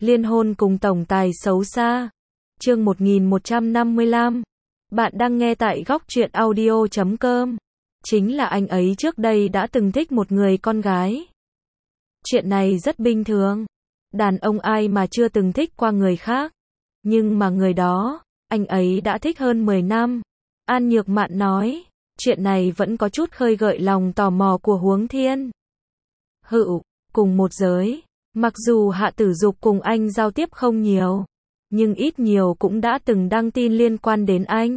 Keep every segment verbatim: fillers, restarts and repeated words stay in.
Liên hôn cùng tổng tài xấu xa. Chương một nghìn một trăm năm mươi lăm. Bạn đang nghe tại góc truyện audio chấm com. Chính là anh ấy trước đây đã từng thích một người con gái. Chuyện này rất bình thường. Đàn ông ai mà chưa từng thích qua người khác. Nhưng mà người đó, anh ấy đã thích hơn mười năm. An Nhược Mạn nói, chuyện này vẫn có chút khơi gợi lòng tò mò của Huống Thiên Hựu, cùng một giới. Mặc dù Hạ Tử Dục cùng anh giao tiếp không nhiều, nhưng ít nhiều cũng đã từng đăng tin liên quan đến anh.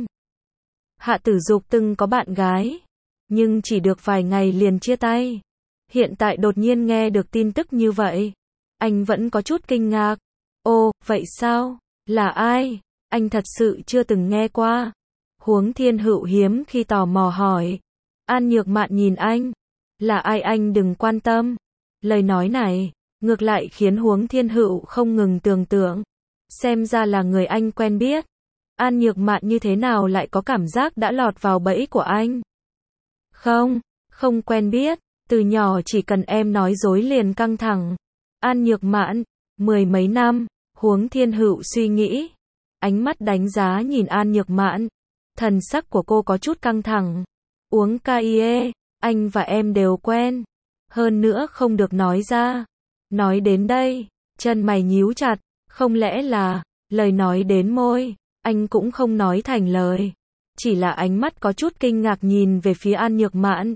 Hạ Tử Dục từng có bạn gái, nhưng chỉ được vài ngày liền chia tay. Hiện tại đột nhiên nghe được tin tức như vậy, anh vẫn có chút kinh ngạc. Ồ, vậy sao? Là ai? Anh thật sự chưa từng nghe qua. Huống Thiên Hựu hiếm khi tò mò hỏi. An Nhược Mạn nhìn anh. Là ai anh đừng quan tâm. Lời nói này, ngược lại khiến Huống Thiên Hựu không ngừng tưởng tượng. Xem ra là người anh quen biết. An Nhược Mạn như thế nào lại có cảm giác đã lọt vào bẫy của anh? Không, không quen biết. Từ nhỏ chỉ cần em nói dối liền căng thẳng. An Nhược Mạn, mười mấy năm. Huống Thiên Hựu suy nghĩ. Ánh mắt đánh giá nhìn An Nhược Mạn. Thần sắc của cô có chút căng thẳng. Uống ca i e, anh và em đều quen. Hơn nữa không được nói ra. Nói đến đây, chân mày nhíu chặt. Không lẽ là, lời nói đến môi, anh cũng không nói thành lời. Chỉ là ánh mắt có chút kinh ngạc nhìn về phía An Nhược Mạn.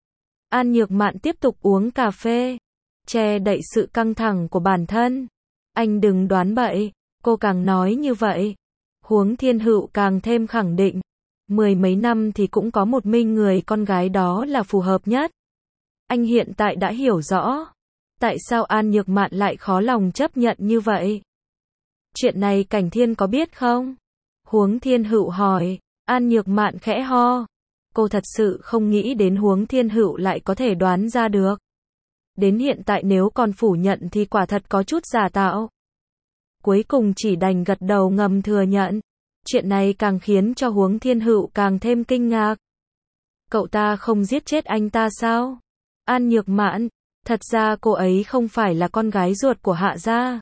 An Nhược Mạn tiếp tục uống cà phê, che đậy sự căng thẳng của bản thân. Anh đừng đoán bậy, cô càng nói như vậy. Huống Thiên Hựu càng thêm khẳng định. Mười mấy năm thì cũng có một mình người con gái đó là phù hợp nhất. Anh hiện tại đã hiểu rõ. Tại sao An Nhược Mạn lại khó lòng chấp nhận như vậy? Chuyện này Cảnh Thiên có biết không? Huống Thiên Hựu hỏi. An Nhược Mạn khẽ ho. Cô thật sự không nghĩ đến Huống Thiên Hựu lại có thể đoán ra được. Đến hiện tại nếu còn phủ nhận thì quả thật có chút giả tạo. Cuối cùng chỉ đành gật đầu ngầm thừa nhận. Chuyện này càng khiến cho Huống Thiên Hựu càng thêm kinh ngạc. Cậu ta không giết chết anh ta sao? An Nhược Mạn, thật ra cô ấy không phải là con gái ruột của Hạ gia.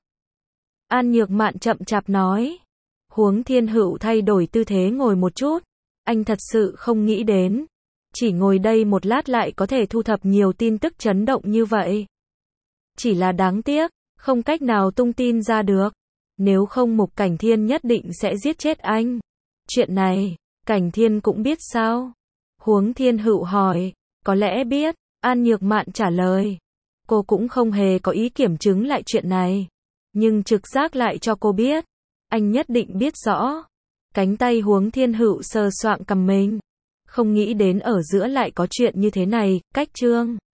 An Nhược Mạn chậm chạp nói. Huống Thiên Hựu thay đổi tư thế ngồi một chút. Anh thật sự không nghĩ đến. Chỉ ngồi đây một lát lại có thể thu thập nhiều tin tức chấn động như vậy. Chỉ là đáng tiếc, không cách nào tung tin ra được. Nếu không Mục Cảnh Thiên nhất định sẽ giết chết anh. Chuyện này, Cảnh Thiên cũng biết sao? Huống Thiên Hựu hỏi. Có lẽ biết. An Nhược Mạn trả lời. Cô cũng không hề có ý kiểm chứng lại chuyện này. Nhưng trực giác lại cho cô biết. Anh nhất định biết rõ. Cánh tay Huống Thiên Hựu sờ soạng cằm mình. Không nghĩ đến ở giữa lại có chuyện như thế này. Cách chương